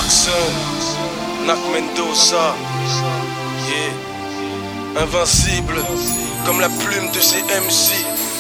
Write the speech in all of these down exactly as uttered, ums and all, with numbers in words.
Clarkson, Nak Mendoza, yeah. Invincible, comme la plume de ces M C.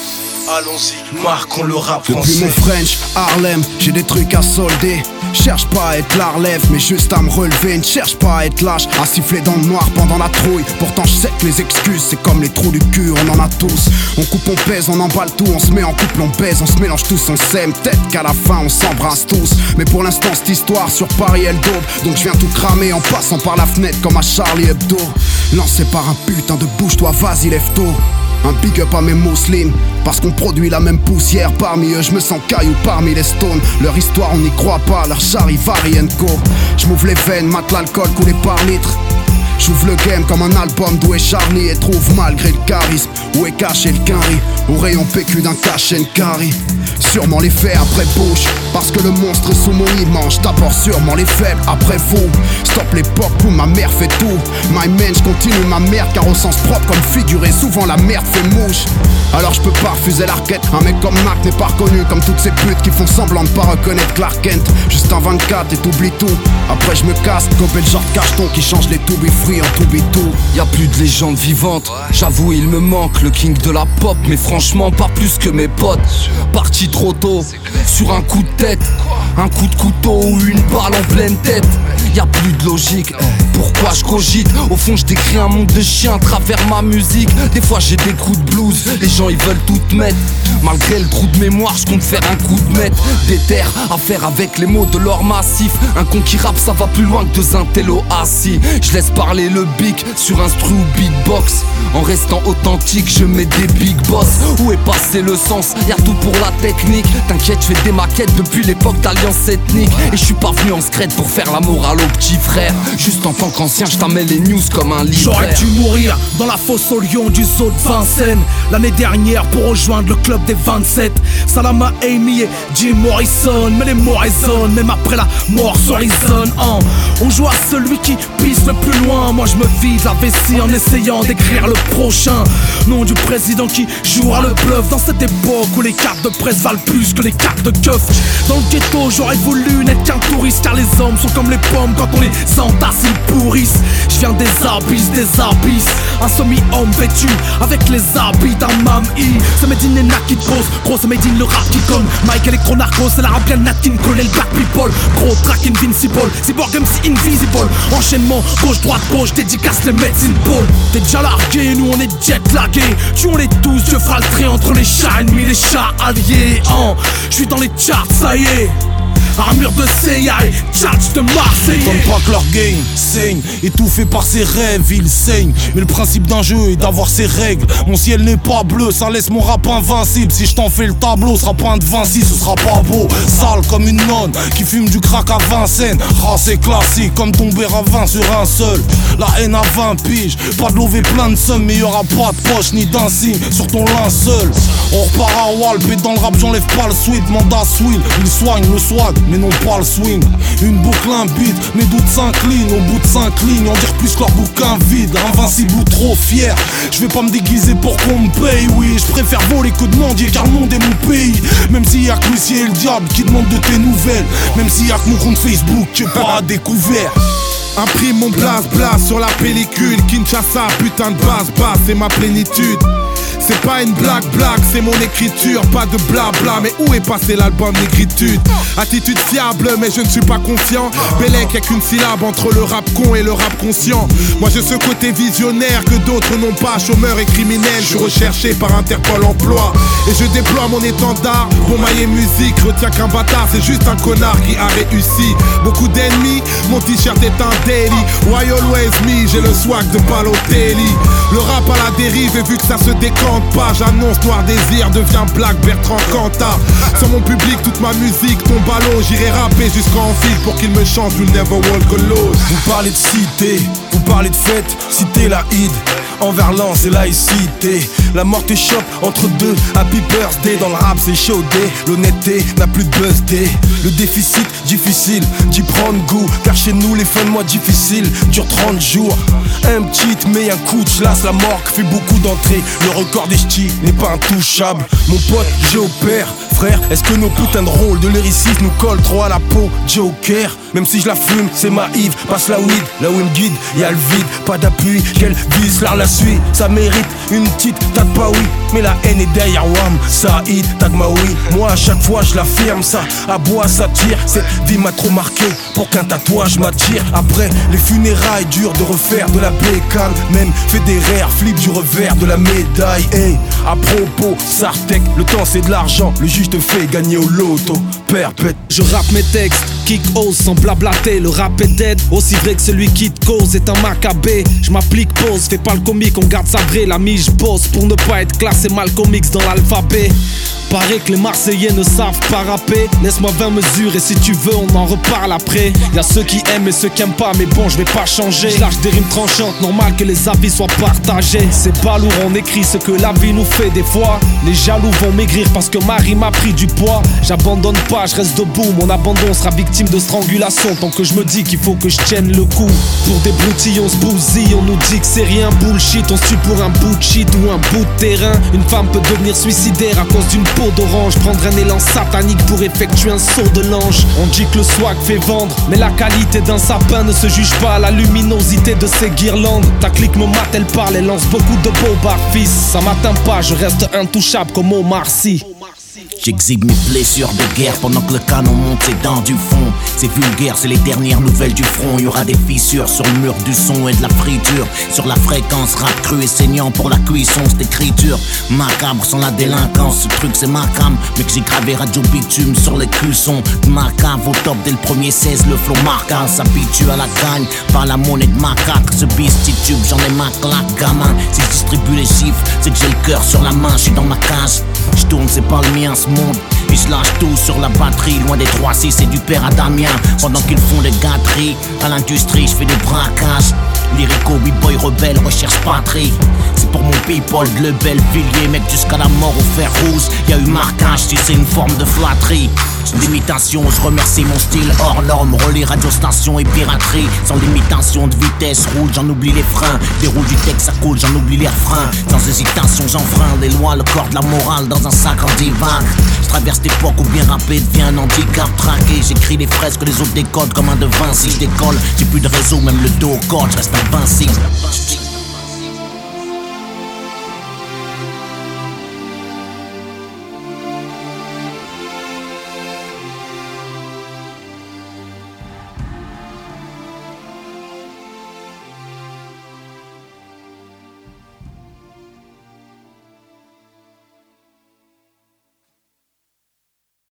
Allons-y, marquons le rap français. Depuis mon French, Harlem, j'ai des trucs à solder. Cherche pas à être la relève, mais juste à me relever. Ne cherche pas à être lâche, à siffler dans le noir pendant la trouille. Pourtant je sais que les excuses, c'est comme les trous du cul, on en a tous. On coupe, on pèse, on emballe tout, on se met en couple, on baise, on se mélange tous, on s'aime. Peut-être qu'à la fin on s'embrasse tous. Mais pour l'instant cette histoire sur Paris elle daube. Donc je viens tout cramer en passant par la fenêtre comme à Charlie Hebdo. Lancé par un putain de bouge-toi, vas-y lève tôt. Un big up à mes mousselines, parce qu'on produit la même poussière. Parmi eux je me sens caillou parmi les stones. Leur histoire on n'y croit pas, leur charivari and co. J'm'ouvre les veines, mate l'alcool coulé par litre. J'ouvre le game comme un album d'où est Charlie. Et trouve malgré le charisme où est caché le quinri. Au rayon P Q d'un cachet carry. Sûrement les faits après bouche, parce que le monstre est sous mon lit. Mange d'abord sûrement les faibles après vous. Stop l'époque où ma mère fait tout. My man, j'continue ma merde, car au sens propre comme figuré, souvent la merde fait mouche. Alors je peux pas refuser la requête. Un mec comme Mac n'est pas reconnu comme toutes ces putes qui font semblant de pas reconnaître Clark Kent. Juste un vingt-quatre et t'oublies tout. Après je me casse, copé le genre de cacheton qui change les to be free en to be tout. Y'a plus de légende vivante, j'avoue il me manque le king de la pop. Mais franchement pas plus que mes potes. Parti trop tôt, sur un coup de tête, un coup de couteau ou une balle en pleine tête. Y'a plus de logique, pourquoi je cogite? Au fond je décris un monde de chiens à travers ma musique. Des fois j'ai des coups de blues, les gens ils veulent tout mettre. Malgré le trou de mémoire, je compte faire un coup de maître. Des terres à faire avec les mots de l'or massif. Un con qui rappe ça va plus loin que deux intellos assis. Je laisse parler le bic sur instru ou beatbox. En restant authentique je mets des big boss. Où est passé le sens? Y'a tout pour la technique. T'inquiète je fais des maquettes depuis l'époque d'alliance ethnique. Et je suis pas venu en secret pour faire la morale au petit frère. Juste en tant qu'ancien je t'amène les news comme un livre. J'aurais dû mourir dans la fosse au lion du zoo de Vincennes l'année dernière pour rejoindre le club des vingt-sept. Salam à Amy et Jim Morrison. Mais les mots résonnent même après la mort sur les zones hein. On joue à celui qui pisse le plus loin. Moi je me vide la vessie en essayant d'écrire le prochain nom du président qui jouera le bluff. Dans cette époque où les cartes de presse valent plus que les cartes de keuf. Dans le ghetto j'aurais voulu n'être qu'un touriste, car les hommes sont comme les pommes, quand on les entasse ils pourrissent. Je viens des abysses, des abysses. Un semi-homme vêtu avec les habits d'un mamie. C'est Made in Nat qui te pose, gros c'est Made in le rap qui conne. Mike Electro Narcos, c'est la rap bien Nat qui me colle. Le black people, gros track invincible. Cyborg M C invisible. Enchaînement, gauche, droite, gauche, dédicace les médecines ball. T'es déjà largué, nous on est jet lagués. Tuons-les tous, Dieu fera le trait entre les chats ennemis, les chats alliés hein. Je suis dans les charts, ça y est. Armure de C I A et charge de Marseille. T'entends pas que leur game saigne, étouffé par ses rêves, ils saignent. Mais le principe d'un jeu est d'avoir ses règles. Mon ciel n'est pas bleu, ça laisse mon rap invincible. Si je t'en fais le tableau, sera pas un de Vinci, ce sera pas beau. Sale comme une nonne qui fume du crack à Vincennes. Race classique comme tomber à vingt sur un seul. La haine à vingt piges, pas de lever plein de sommes. Mais y'aura pas de poche ni d'insigne sur ton linceul. On repart à Walp et dans le rap j'enlève pas le sweat. Mandat Swill, il soigne le swag mais non pas le swing. Une boucle, un beat, mes doutes s'inclinent. Au bout de cinq lignes, on dirait plus que leur bouquin vide. Invincible ou trop fier, je vais pas me déguiser pour qu'on me paye. Oui, je préfère voler que demander, car le monde est mon pays. Même s'il y a que Lucie et le diable qui demandent de tes nouvelles. Même s'il y a que mon compte Facebook qui est pas à découvert. Imprime mon blase blase sur la pellicule. Kinshasa, putain de base basse, c'est ma plénitude. C'est pas une blague blague, c'est mon écriture, pas de blabla. Mais où est passé l'album Négritude? Attitude fiable, mais je ne suis pas confiant. Bellec, y'a qu'une syllabe entre le rap con et le rap conscient. Moi j'ai ce côté visionnaire que d'autres n'ont pas. Chômeur et criminel, je suis recherché par Interpol Emploi. Et je déploie mon étendard pour mailler musique. Retiens qu'un bâtard, c'est juste un connard qui a réussi. Beaucoup d'ennemis, mon t-shirt est un daily. Why always me, j'ai le swag de Balotelli. Le rap à la dérive, et vu que ça se décante pas, j'annonce Noir Désir devient Black Bertrand Cantat. Sans mon public, toute ma musique tombe à l'eau. J'irai rapper jusqu'en ville pour qu'il me chante You'll Never Walk Alone. Vous parlez de cité, vous parlez de fête, cité la Id. Envers l'an c'est laïcité. La mort te chope entre deux happy birthday. Dans le rap c'est chaudé, l'honnêteté n'a plus de buzz day. Le déficit difficile d'y prendre goût, car chez nous les fins de mois difficiles durent trente jours. Un petit mais un coup de chlasse, la morgue fait beaucoup d'entrées. Le record des ch'tis n'est pas intouchable. Mon pote j'opère, frère, est-ce que nos putains de rôles de lyriciste nous collent trop à la peau? Joker, même si je la fume, c'est ma Yves. Passe la weed, là où il me guide, y'a le vide, pas d'appui, qu'elle vise, l'art la suit. Ça mérite une petite tag pas oui, mais la haine est derrière Wam, Saïd, tag ma oui. Moi à chaque fois je l'affirme, ça aboie, ça tire. Cette vie m'a trop marqué pour qu'un tatouage m'attire. Après les funérailles, dur de refaire de la bécane. Même Federer, flip du revers de la médaille. Hey, à propos, Sartec, le temps c'est de l'argent, le juge te fait gagner au loto, perpète. Je rappe mes textes, kick ose sans blablater. Le rap est dead, aussi vrai que celui qui te cause est un macabé. Je m'applique pause, fais pas le comique, on garde sabré. La je bosse pour ne pas être classé Malcolm X dans l'alphabet. Paraît que les Marseillais ne savent pas rapper. Laisse-moi vingt mesures et si tu veux on en reparle après. Y'a ceux qui aiment et ceux qui aiment pas, mais bon je vais pas changer. Je lâche des rimes tranchantes, normal que les avis soient partagés. C'est pas lourd, on écrit ce que la vie nous fait des fois. Les jaloux vont maigrir parce que ma rime a pris du poids. J'abandonne pas, je reste debout, mon abandon sera victime de strangulation. Tant que je me dis qu'il faut que je tienne le coup. Pour des broutilles on se bousille, on nous dit que c'est rien. Bullshit, on se tue pour un bout de shit ou un bout de terrain. Une femme peut devenir suicidaire à cause d'une peau d'orange. Prendre un élan satanique pour effectuer un saut de l'ange. On dit que le swag fait vendre, mais la qualité d'un sapin ne se juge pas à la luminosité de ses guirlandes. Ta clique me mate, elle parle, elle lance beaucoup de beaux bar-fils. Ça m'atteint pas, je reste intouchable comme Omar Sy. J'exhibe mes blessures de guerre pendant que le canon monte ses dents du fond. C'est vulgaire, c'est les dernières nouvelles du front. Y'aura des fissures sur le mur du son et de la friture. Sur la fréquence, rap cru et saignant pour la cuisson, cette écriture macabre sans la délinquance. Ce truc c'est ma cam, mais que j'ai gravé radio bitume sur les cuissons. Ma cave au top dès le premier seize, le flow marquant s'habitue à la gagne par la monnaie de macaque. Ce beast tube, j'en ai ma claque, gamin. Si je distribue les chiffres, c'est que j'ai le cœur sur la main, j'suis dans ma cage. J'tourne, c'est pas le mien ce monde. Et je lâche tout sur la batterie, loin des trois six et du père à Damien. Pendant qu'ils font des gâteries, à l'industrie je fais des braquages. Lyrico, B-boy rebelle, recherche patrie. C'est pour mon people, le bel Villiers, mec jusqu'à la mort au fer rouge. Y'a eu marquage, si c'est une forme de flatterie. L'imitation, je remercie mon style hors norme. Relais, radio station et piraterie. Sans limitation de vitesse, roule, j'en oublie les freins. Déroule du texte, ça coule, j'en oublie les refrains. Sans hésitation, j'enfreins les lois, le corps de la morale dans un sac en divague. Je traverse l'époque où bien rapper devient un handicap traqué. J'écris les phrases que les autres décodent comme un de Vinci. Je décolle, j'ai plus de réseau, même le dos au corps, je reste invincible.